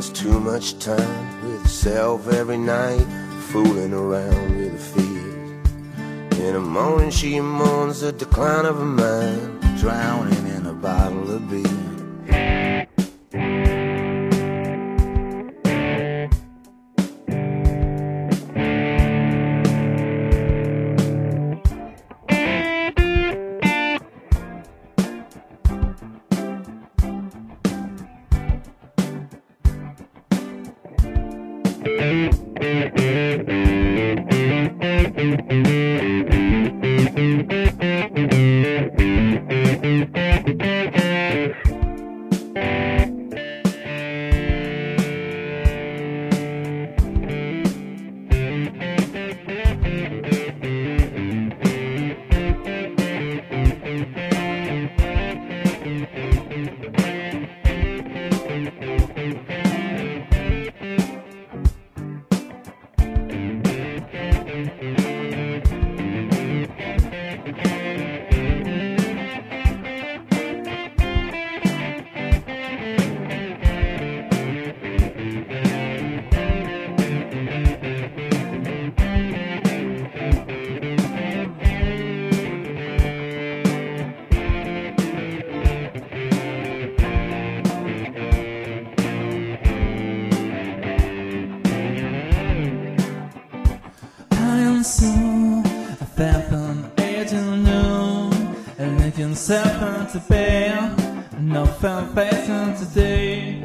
spends too much time with herself every night, fooling around with her fears. In the morning she mourns the decline of her mind, drowning in a bottle of beer. So I fell from age till noon, and making self to bear, no found facing today.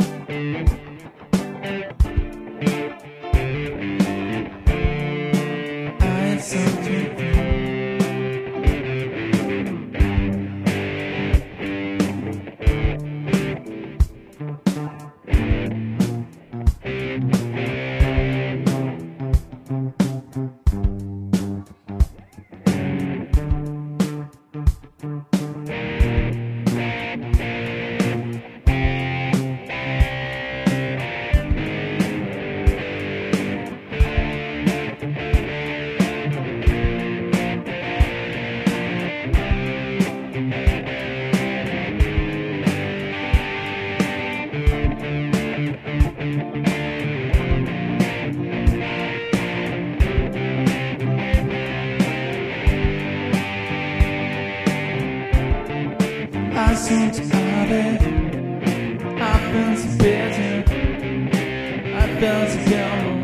I had something. I soon started, I felt so better, I felt so young.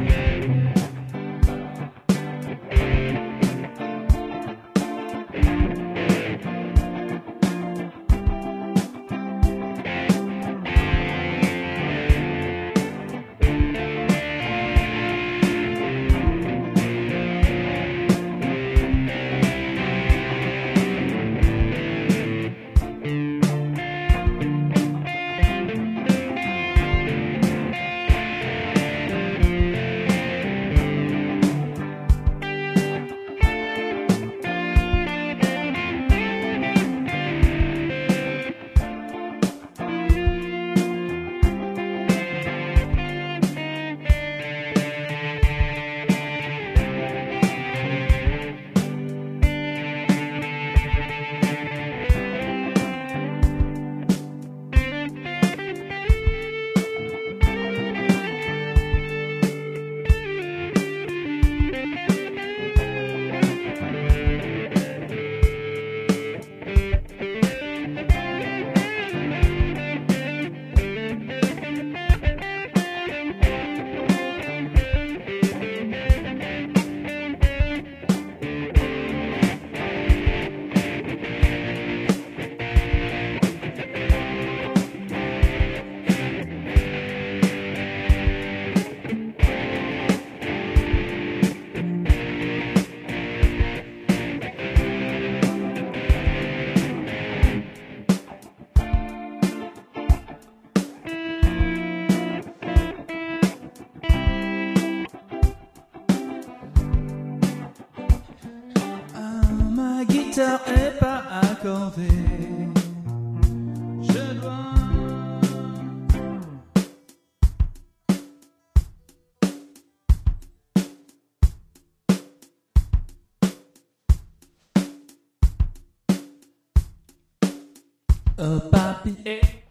Guitare est pas accordée, je dois papier.